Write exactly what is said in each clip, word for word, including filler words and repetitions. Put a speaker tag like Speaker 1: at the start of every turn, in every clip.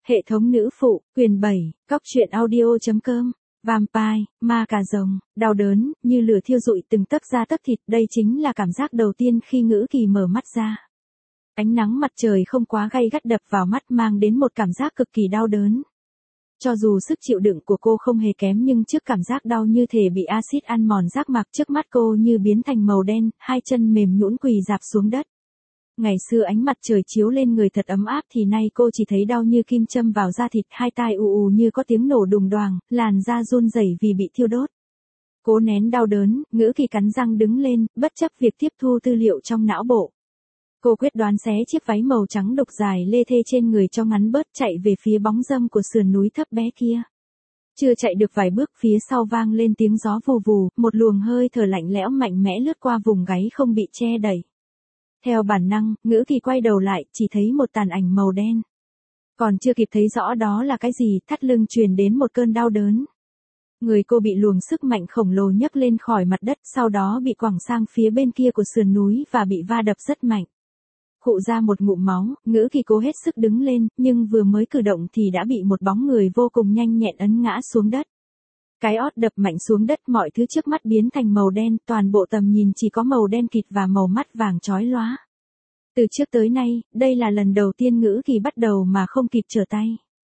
Speaker 1: Hệ thống nữ phụ, quyền bảy, cóc truyện audio.com, Vampire, ma cà rồng, đau đớn, như lửa thiêu rụi từng tấc da tấc thịt, đây chính là cảm giác đầu tiên khi Ngữ Kỳ mở mắt ra. Ánh nắng mặt trời không quá gay gắt đập vào mắt mang đến một cảm giác cực kỳ đau đớn. Cho dù sức chịu đựng của cô không hề kém nhưng trước cảm giác đau như thể bị axit ăn mòn giác mạc trước mắt cô như biến thành màu đen, hai chân mềm nhũn quỳ rạp xuống đất. Ngày xưa ánh mặt trời chiếu lên người thật ấm áp thì nay cô chỉ thấy đau như kim châm vào da thịt, hai tai ù ù như có tiếng nổ đùng đoàng, làn da run rẩy vì bị thiêu đốt. Cố nén đau đớn, Ngữ Kỳ cắn răng đứng lên, bất chấp việc tiếp thu tư liệu trong não bộ. Cô quyết đoán xé chiếc váy màu trắng đục dài lê thê trên người cho ngắn bớt, chạy về phía bóng râm của sườn núi thấp bé kia. Chưa chạy được vài bước phía sau vang lên tiếng gió vù vù, một luồng hơi thở lạnh lẽo mạnh mẽ lướt qua vùng gáy không bị che đậy. Theo bản năng, Ngữ Kỳ quay đầu lại, chỉ thấy một tàn ảnh màu đen. Còn chưa kịp thấy rõ đó là cái gì, thắt lưng truyền đến một cơn đau đớn. Người cô bị luồng sức mạnh khổng lồ nhấc lên khỏi mặt đất, sau đó bị quẳng sang phía bên kia của sườn núi và bị va đập rất mạnh. Khụ ra một ngụm máu, Ngữ Kỳ cố hết sức đứng lên, nhưng vừa mới cử động thì đã bị một bóng người vô cùng nhanh nhẹn ấn ngã xuống đất. Cái ót đập mạnh xuống đất, mọi thứ trước mắt biến thành màu đen, toàn bộ tầm nhìn chỉ có màu đen kịt và màu mắt vàng chói lóa. Từ trước tới nay, đây là lần đầu tiên Ngữ Kỳ bắt đầu mà không kịp trở tay.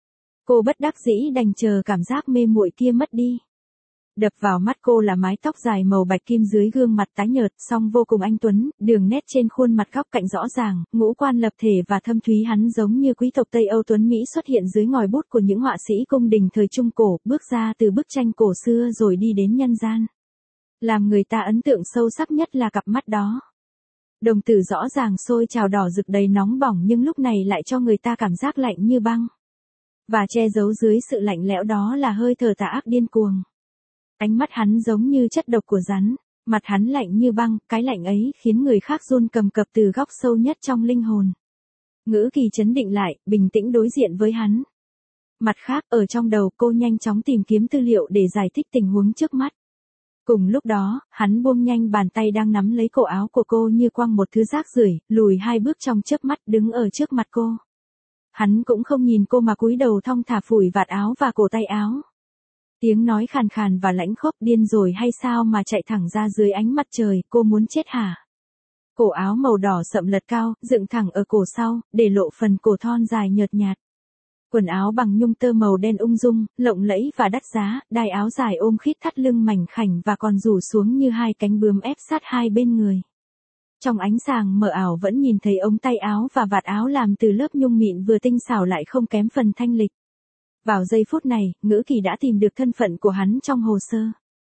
Speaker 1: Cô bất đắc dĩ đành chờ cảm giác mê muội kia mất đi. Đập vào mắt cô là mái tóc dài màu bạch kim dưới gương mặt tái nhợt, song vô cùng anh tuấn, đường nét trên khuôn mặt góc cạnh rõ ràng, ngũ quan lập thể và thâm thúy, hắn giống như quý tộc Tây Âu tuấn Mỹ xuất hiện dưới ngòi bút của những họa sĩ cung đình thời Trung Cổ, bước ra từ bức tranh cổ xưa rồi đi đến nhân gian. Làm người ta ấn tượng sâu sắc nhất là cặp mắt đó. Đồng tử rõ ràng sôi trào đỏ rực đầy nóng bỏng nhưng lúc này lại cho người ta cảm giác lạnh như băng. Và che giấu dưới sự lạnh lẽo đó là hơi thở tà ác điên cuồng. Ánh mắt hắn giống như chất độc của rắn, mặt hắn lạnh như băng, cái lạnh ấy khiến người khác run cầm cập từ góc sâu nhất trong linh hồn. Ngữ Kỳ trấn định lại, bình tĩnh đối diện với hắn. Mặt khác, ở trong đầu cô nhanh chóng tìm kiếm tư liệu để giải thích tình huống trước mắt. Cùng lúc đó, hắn buông nhanh bàn tay đang nắm lấy cổ áo của cô như quăng một thứ rác rưởi, lùi hai bước trong chớp mắt đứng ở trước mặt cô. Hắn cũng không nhìn cô mà cúi đầu thong thả phủi vạt áo và cổ tay áo. Tiếng nói khàn khàn và lãnh khốc, điên rồi hay sao mà chạy thẳng ra dưới ánh mặt trời, cô muốn chết hả? Cổ áo màu đỏ sậm lật cao, dựng thẳng ở cổ sau, để lộ phần cổ thon dài nhợt nhạt. Quần áo bằng nhung tơ màu đen ung dung, lộng lẫy và đắt giá, đai áo dài ôm khít thắt lưng mảnh khảnh và còn rủ xuống như hai cánh bướm ép sát hai bên người. Trong ánh sáng mờ ảo vẫn nhìn thấy ống tay áo và vạt áo làm từ lớp nhung mịn vừa tinh xảo lại không kém phần thanh lịch. Vào giây phút này, Ngữ Kỳ đã tìm được thân phận của hắn trong hồ sơ.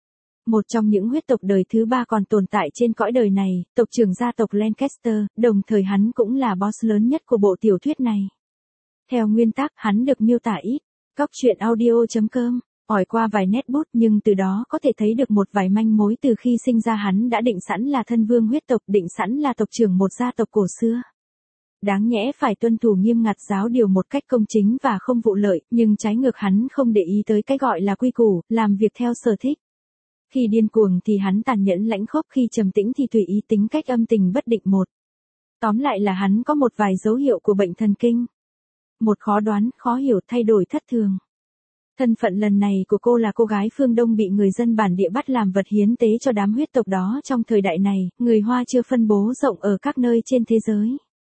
Speaker 1: Một trong những huyết tộc đời thứ ba còn tồn tại trên cõi đời này, tộc trưởng gia tộc Lancaster, đồng thời hắn cũng là boss lớn nhất của bộ tiểu thuyết này. Theo nguyên tắc, hắn được miêu tả ít. Cóc truyện audio.com, hỏi qua vài nét bút nhưng từ đó có thể thấy được một vài manh mối. Từ khi sinh ra hắn đã định sẵn là thân vương huyết tộc, định sẵn là tộc trưởng một gia tộc cổ xưa. Đáng nhẽ phải tuân thủ nghiêm ngặt giáo điều một cách công chính và không vụ lợi, nhưng trái ngược hắn không để ý tới cái gọi là quy củ, làm việc theo sở thích. Khi điên cuồng thì hắn tàn nhẫn lãnh khốc, khi trầm tĩnh thì tùy ý, tính cách âm tình bất định một. Tóm lại là hắn có một vài dấu hiệu của bệnh thần kinh. Một khó đoán, khó hiểu, thay đổi thất thường. Thân phận lần này của cô là cô gái phương Đông bị người dân bản địa bắt làm vật hiến tế cho đám huyết tộc đó. Trong thời đại này, người Hoa chưa phân bố rộng ở các nơi trên thế giới.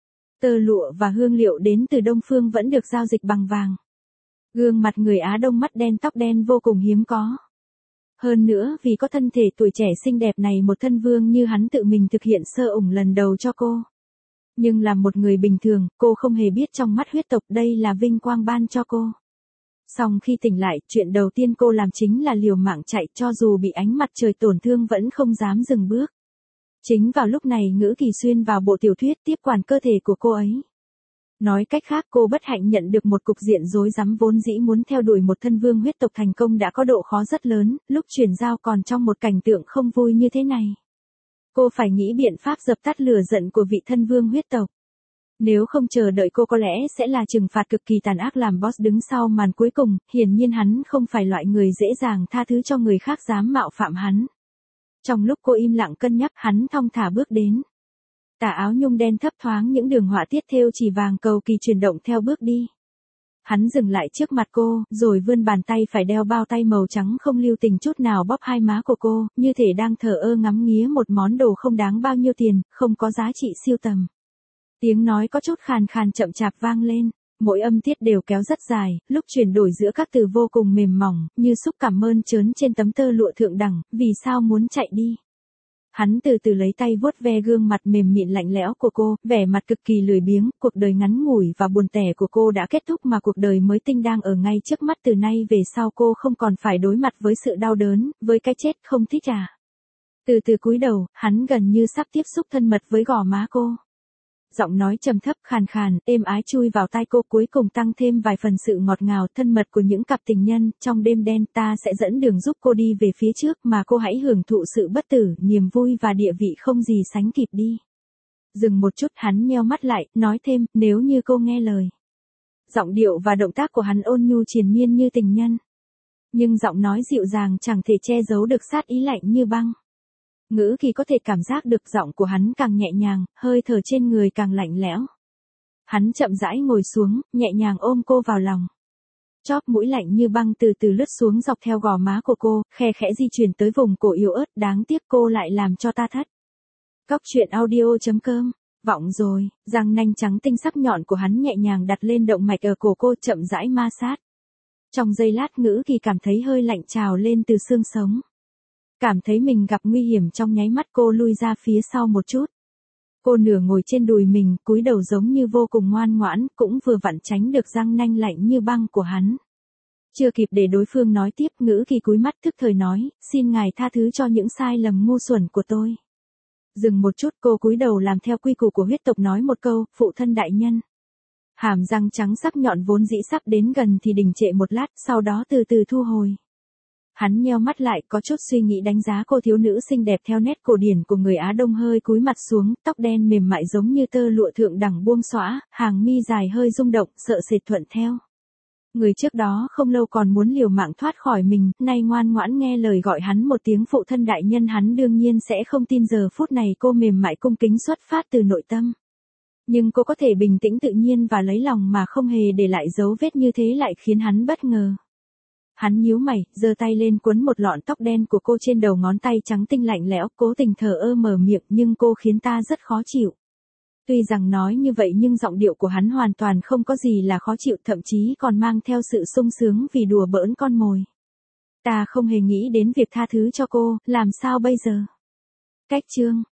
Speaker 1: Tơ lụa và hương liệu đến từ Đông Phương vẫn được giao dịch bằng vàng. Gương mặt người Á Đông mắt đen tóc đen vô cùng hiếm có. Hơn nữa vì có thân thể tuổi trẻ xinh đẹp này, một thân vương như hắn tự mình thực hiện sơ ủng lần đầu cho cô. Nhưng là một người bình thường, cô không hề biết trong mắt huyết tộc đây là vinh quang ban cho cô. Song khi tỉnh lại, chuyện đầu tiên cô làm chính là liều mạng chạy, cho dù bị ánh mặt trời tổn thương vẫn không dám dừng bước. Chính vào lúc này Ngữ Kỳ xuyên vào bộ tiểu thuyết tiếp quản cơ thể của cô ấy. Nói cách khác, cô bất hạnh nhận được một cục diện rối rắm, vốn dĩ muốn theo đuổi một thân vương huyết tộc thành công đã có độ khó rất lớn, lúc chuyển giao còn trong một cảnh tượng không vui như thế này. Cô phải nghĩ biện pháp dập tắt lửa giận của vị thân vương huyết tộc. Nếu không chờ đợi cô có lẽ sẽ là trừng phạt cực kỳ tàn ác làm boss đứng sau màn cuối cùng, hiển nhiên hắn không phải loại người dễ dàng tha thứ cho người khác dám mạo phạm hắn. Trong lúc cô im lặng cân nhắc, hắn thong thả bước đến. Tà áo nhung đen thấp thoáng những đường họa tiết thêu chỉ vàng cầu kỳ chuyển động theo bước đi. Hắn dừng lại trước mặt cô, rồi vươn bàn tay phải đeo bao tay màu trắng không lưu tình chút nào bóp hai má của cô, như thể đang thờ ơ ngắm nghía một món đồ không đáng bao nhiêu tiền, không có giá trị siêu tầm. Tiếng nói có chút khàn khàn chậm chạp vang lên, mỗi âm tiết đều kéo rất dài, lúc chuyển đổi giữa các từ vô cùng mềm mỏng, như xúc cảm mơn trớn trên tấm tơ lụa thượng đẳng, vì sao muốn chạy đi. Hắn từ từ lấy tay vuốt ve gương mặt mềm mịn lạnh lẽo của cô, vẻ mặt cực kỳ lười biếng, cuộc đời ngắn ngủi và buồn tẻ của cô đã kết thúc mà cuộc đời mới tinh đang ở ngay trước mắt, từ nay về sau cô không còn phải đối mặt với sự đau đớn, với cái chết không thích à. Từ từ cúi đầu, hắn gần như sắp tiếp xúc thân mật với gò má cô. Giọng nói trầm thấp khàn khàn, êm ái chui vào tai cô, cuối cùng tăng thêm vài phần sự ngọt ngào thân mật của những cặp tình nhân. Trong đêm đen ta sẽ dẫn đường giúp cô đi về phía trước, mà cô hãy hưởng thụ sự bất tử, niềm vui và địa vị không gì sánh kịp đi. Dừng một chút, hắn nheo mắt lại, nói thêm, nếu như cô nghe lời. Giọng điệu và động tác của hắn ôn nhu triền miên như tình nhân. Nhưng giọng nói dịu dàng chẳng thể che giấu được sát ý lạnh như băng. Ngữ Kỳ có thể cảm giác được giọng của hắn càng nhẹ nhàng, hơi thở trên người càng lạnh lẽo. Hắn chậm rãi ngồi xuống, nhẹ nhàng ôm cô vào lòng. Chóp mũi lạnh như băng từ từ lướt xuống dọc theo gò má của cô, khe khẽ di chuyển tới vùng cổ yếu ớt, đáng tiếc cô lại làm cho ta thất. Cóc truyện audio chấm com, vọng rồi, răng nanh trắng tinh sắc nhọn của hắn nhẹ nhàng đặt lên động mạch ở cổ cô, chậm rãi ma sát. Trong giây lát Ngữ Kỳ cảm thấy hơi lạnh trào lên từ xương sống. Cảm thấy mình gặp nguy hiểm, trong nháy mắt cô lui ra phía sau một chút. Cô nửa ngồi trên đùi mình, cúi đầu giống như vô cùng ngoan ngoãn, cũng vừa vặn tránh được răng nanh lạnh như băng của hắn. Chưa kịp để đối phương nói tiếp, Ngữ Kỳ cúi mắt thức thời nói, xin ngài tha thứ cho những sai lầm ngu xuẩn của tôi. Dừng một chút, cô cúi đầu làm theo quy củ của huyết tộc nói một câu, phụ thân đại nhân. Hàm răng trắng sắc nhọn vốn dĩ sắp đến gần thì đình trệ một lát, sau đó từ từ thu hồi. Hắn nheo mắt lại, có chút suy nghĩ đánh giá cô thiếu nữ xinh đẹp theo nét cổ điển của người Á Đông, hơi cúi mặt xuống, tóc đen mềm mại giống như tơ lụa thượng đẳng buông xõa, hàng mi dài hơi rung động, sợ sệt thuận theo. Người trước đó không lâu còn muốn liều mạng thoát khỏi mình, nay ngoan ngoãn nghe lời gọi hắn một tiếng phụ thân đại nhân, hắn đương nhiên sẽ không tin giờ phút này cô mềm mại cung kính xuất phát từ nội tâm. Nhưng cô có thể bình tĩnh tự nhiên và lấy lòng mà không hề để lại dấu vết như thế lại khiến hắn bất ngờ. Hắn nhíu mày, giơ tay lên cuốn một lọn tóc đen của cô trên đầu ngón tay trắng tinh lạnh lẽo, cố tình thờ ơ mở miệng, nhưng cô khiến ta rất khó chịu. Tuy rằng nói như vậy nhưng giọng điệu của hắn hoàn toàn không có gì là khó chịu, thậm chí còn mang theo sự sung sướng vì đùa bỡn con mồi. Ta không hề nghĩ đến việc tha thứ cho cô, làm sao bây giờ? Cách chương